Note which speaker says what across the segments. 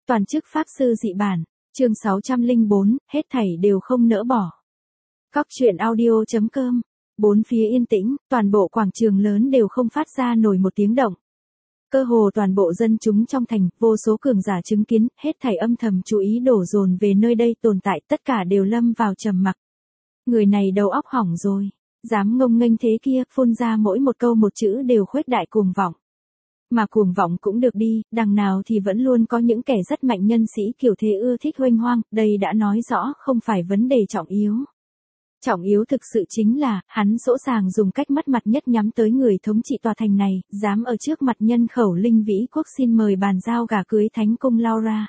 Speaker 1: Toàn chức pháp sư dị bản, chương 604, hết thảy đều không nỡ bỏ. Góc truyện audio.com. Bốn phía yên tĩnh, toàn bộ quảng trường lớn đều không phát ra nổi một tiếng động. Cơ hồ toàn bộ dân chúng trong thành, vô số cường giả chứng kiến, hết thảy âm thầm chú ý đổ dồn về nơi đây tồn tại, tất cả đều lâm vào trầm mặc. Người này đầu óc hỏng rồi, dám ngông nghênh thế kia, phun ra mỗi một câu một chữ đều khuếch đại cuồng vọng. Mà cuồng vọng cũng được đi, đằng nào thì vẫn luôn có những kẻ rất mạnh nhân sĩ kiểu thế ưa thích huênh hoang, đây đã nói rõ không phải vấn đề trọng yếu. Trọng yếu thực sự chính là, hắn sỗ sàng dùng cách mất mặt nhất nhắm tới người thống trị tòa thành này, dám ở trước mặt nhân khẩu Linh Vĩ Quốc xin mời bàn giao gả cưới Thánh Cung Laura.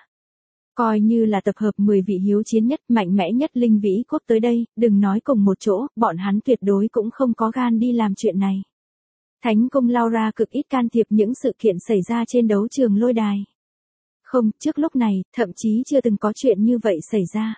Speaker 1: Coi như là tập hợp 10 vị hiếu chiến nhất, mạnh mẽ nhất Linh Vĩ Quốc tới đây, đừng nói cùng một chỗ, bọn hắn tuyệt đối cũng không có gan đi làm chuyện này. Thánh Cung Laura cực ít can thiệp những sự kiện xảy ra trên đấu trường lôi đài. Không, trước lúc này, thậm chí chưa từng có chuyện như vậy xảy ra.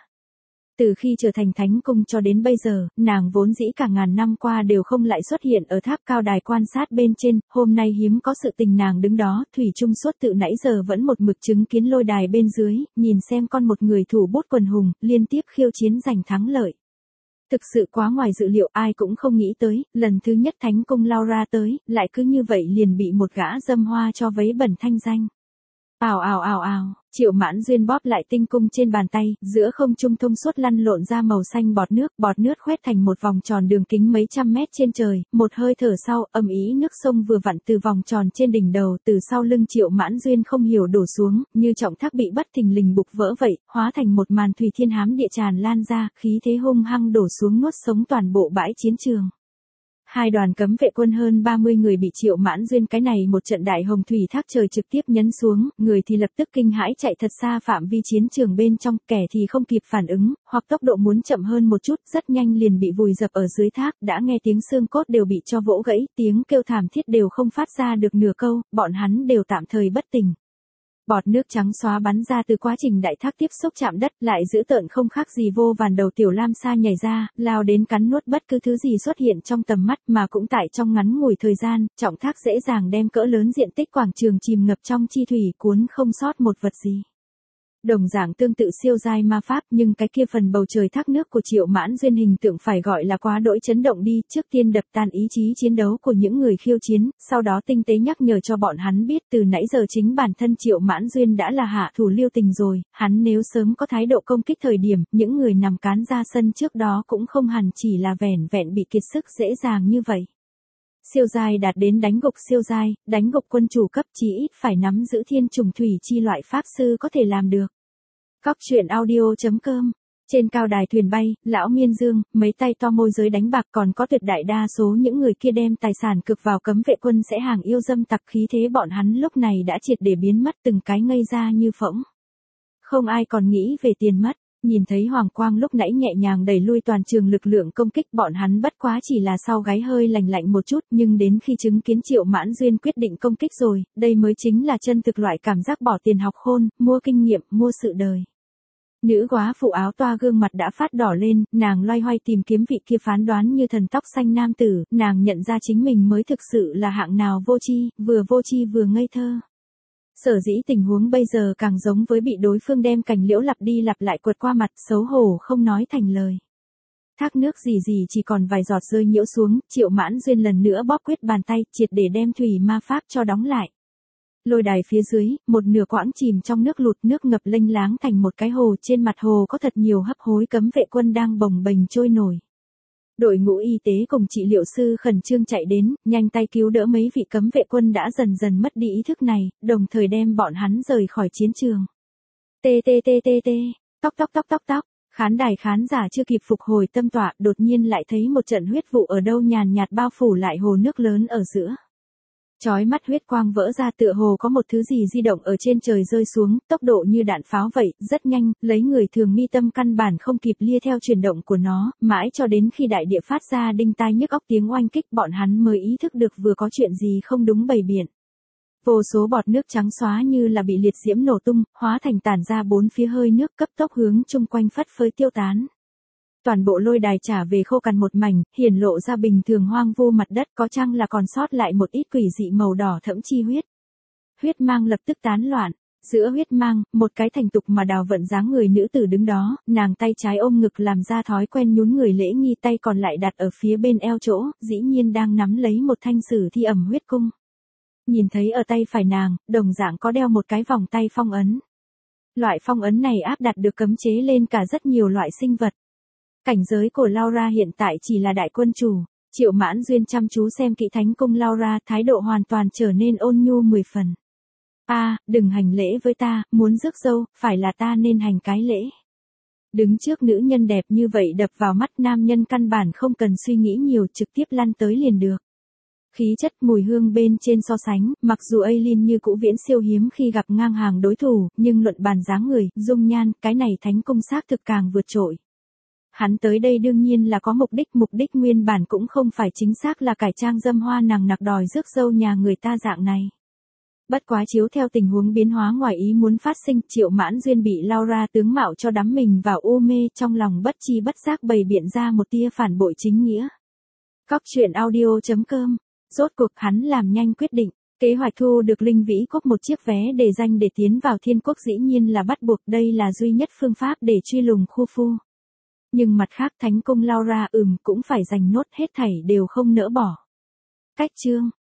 Speaker 1: Từ khi trở thành Thánh Cung cho đến bây giờ, nàng vốn dĩ cả ngàn năm qua đều không lại xuất hiện ở tháp cao đài quan sát bên trên, hôm nay hiếm có sự tình nàng đứng đó, thủy chung suốt tự nãy giờ vẫn một mực chứng kiến lôi đài bên dưới, nhìn xem con một người thủ bút quần hùng, liên tiếp khiêu chiến giành thắng lợi. Thực sự quá ngoài dự liệu, ai cũng không nghĩ tới, lần thứ nhất Thánh Cung Laura tới, lại cứ như vậy liền bị một gã dâm hoa cho vấy bẩn thanh danh. Ào ào ào ào, Triệu Mãn Duyên bóp lại tinh cung trên bàn tay, giữa không trung thông suốt lăn lộn ra màu xanh bọt nước khoét thành một vòng tròn đường kính mấy trăm mét trên trời, một hơi thở sau, ầm ĩ nước sông vừa vặn từ vòng tròn trên đỉnh đầu, từ sau lưng Triệu Mãn Duyên không hiểu đổ xuống, như trọng thác bị bất thình lình bục vỡ vậy, hóa thành một màn thủy thiên hám địa tràn lan ra, khí thế hung hăng đổ xuống nuốt sống toàn bộ bãi chiến trường. Hai đoàn cấm vệ quân hơn 30 người bị Triệu Mãn Duyên cái này một trận đại hồng thủy thác trời trực tiếp nhấn xuống, người thì lập tức kinh hãi chạy thật xa phạm vi chiến trường bên trong, kẻ thì không kịp phản ứng, hoặc tốc độ muốn chậm hơn một chút, rất nhanh liền bị vùi dập ở dưới thác, đã nghe tiếng xương cốt đều bị cho vỗ gãy, tiếng kêu thảm thiết đều không phát ra được nửa câu, bọn hắn đều tạm thời bất tỉnh. Bọt nước trắng xóa bắn ra từ quá trình đại thác tiếp xúc chạm đất, lại dữ tợn không khác gì vô vàn đầu tiểu lam sa nhảy ra, lao đến cắn nuốt bất cứ thứ gì xuất hiện trong tầm mắt, mà cũng tại trong ngắn ngủi thời gian, trọng thác dễ dàng đem cỡ lớn diện tích quảng trường chìm ngập trong chi thủy, cuốn không sót một vật gì. Đồng dạng tương tự siêu giai ma pháp, nhưng cái kia phần bầu trời thác nước của Triệu Mãn Duyên hình tượng phải gọi là quá đỗi chấn động đi, trước tiên đập tan ý chí chiến đấu của những người khiêu chiến, sau đó tinh tế nhắc nhở cho bọn hắn biết từ nãy giờ chính bản thân Triệu Mãn Duyên đã là hạ thủ lưu tình rồi, hắn nếu sớm có thái độ công kích thời điểm, những người nằm cán ra sân trước đó cũng không hẳn chỉ là vẻn vẹn bị kiệt sức dễ dàng như vậy. Siêu giai đạt đến đánh gục siêu giai, đánh gục quân chủ cấp, chí ít phải nắm giữ thiên trùng thủy chi loại pháp sư có thể làm được. Góc truyện audio.com. Trên cao đài thuyền bay, lão Miên Dương, mấy tay to môi giới đánh bạc, còn có tuyệt đại đa số những người kia đem tài sản cực vào cấm vệ quân sẽ hàng yêu dâm tặc, khí thế bọn hắn lúc này đã triệt để biến mất, từng cái ngây ra như phỗng. Không ai còn nghĩ về tiền mất. Nhìn thấy Hoàng Quang lúc nãy nhẹ nhàng đẩy lui toàn trường lực lượng công kích, bọn hắn bất quá chỉ là sau gáy hơi lành lạnh một chút, nhưng đến khi chứng kiến Triệu Mãn Duyên quyết định công kích rồi, đây mới chính là chân thực loại cảm giác bỏ tiền học khôn, mua kinh nghiệm, mua sự đời. Nữ góa phụ áo toa gương mặt đã phát đỏ lên, nàng loay hoay tìm kiếm vị kia phán đoán như thần tóc xanh nam tử, nàng nhận ra chính mình mới thực sự là hạng nào vô tri vừa ngây thơ. Sở dĩ tình huống bây giờ càng giống với bị đối phương đem cành liễu lặp đi lặp lại quật qua mặt, xấu hổ không nói thành lời. Thác nước gì chỉ còn vài giọt rơi nhiễu xuống, Triệu Mãn Duyên lần nữa bóp quyết bàn tay, triệt để đem thủy ma pháp cho đóng lại. Lôi đài phía dưới, một nửa quãng chìm trong nước lụt, nước ngập lênh láng thành một cái hồ, trên mặt hồ có thật nhiều hấp hối cấm vệ quân đang bồng bềnh trôi nổi. Đội ngũ y tế cùng trị liệu sư khẩn trương chạy đến, nhanh tay cứu đỡ mấy vị cấm vệ quân đã dần dần mất đi ý thức này, đồng thời đem bọn hắn rời khỏi chiến trường. Tóc. Khán đài khán giả chưa kịp phục hồi tâm tọa, đột nhiên lại thấy một trận huyết vụ ở đâu nhàn nhạt bao phủ lại hồ nước lớn ở giữa. Chói mắt huyết quang vỡ ra, tựa hồ có một thứ gì di động ở trên trời rơi xuống, tốc độ như đạn pháo vậy, rất nhanh, lấy người thường mi tâm căn bản không kịp lia theo chuyển động của nó, mãi cho đến khi đại địa phát ra đinh tai nhức óc tiếng oanh kích, bọn hắn mới ý thức được vừa có chuyện gì không đúng bày biện. Vô số bọt nước trắng xóa như là bị liệt diễm nổ tung, hóa thành tản ra bốn phía hơi nước, cấp tốc hướng chung quanh phất phới tiêu tán. Toàn bộ lôi đài trả về khô cằn một mảnh, hiển lộ ra bình thường hoang vu mặt đất, có chăng là còn sót lại một ít quỷ dị màu đỏ thẫm chi huyết. Huyết mang lập tức tán loạn, Giữa huyết mang, một cái thành tục mà Đào Vận dáng người nữ tử đứng đó, nàng tay trái ôm ngực làm ra thói quen nhún người lễ nghi, tay còn lại đặt ở phía bên eo chỗ, dĩ nhiên đang nắm lấy một thanh sử thi ẩm huyết cung. Nhìn thấy ở tay phải nàng, đồng dạng có đeo một cái vòng tay phong ấn. Loại phong ấn này áp đặt được cấm chế lên cả rất nhiều loại sinh vật. Cảnh giới của Laura hiện tại chỉ là đại quân chủ. Triệu Mãn Duyên chăm chú xem kỹ thánh cung Laura, thái độ hoàn toàn trở nên ôn nhu 10 phần. Đừng hành lễ với ta, muốn rước dâu, phải là ta nên hành cái lễ. Đứng trước nữ nhân đẹp như vậy đập vào mắt, nam nhân căn bản không cần suy nghĩ nhiều, trực tiếp lăn tới liền được. Khí chất mùi hương bên trên so sánh, mặc dù Aileen như cũ viễn siêu hiếm khi gặp ngang hàng đối thủ, nhưng luận bàn dáng người, dung nhan, cái này thánh cung xác thực càng vượt trội. Hắn tới đây đương nhiên là có mục đích nguyên bản cũng không phải chính xác là cải trang dâm hoa nàng nặc đòi rước dâu nhà người ta dạng này. Bất quá chiếu theo tình huống biến hóa ngoài ý muốn phát sinh, Triệu Mãn Duyên bị Laura tướng mạo cho đắm mình vào u mê, trong lòng bất chi bất giác bày biện ra một tia phản bội chính nghĩa. Cóc truyện audio.com. Rốt cuộc hắn làm nhanh quyết định, kế hoạch thu được Linh Vĩ Cốc một chiếc vé đề danh để tiến vào thiên quốc dĩ nhiên là bắt buộc, đây là duy nhất phương pháp để truy lùng khu phu. Nhưng mặt khác thánh cung Laura cũng phải giành nốt, hết thảy đều không nỡ bỏ. Cách chương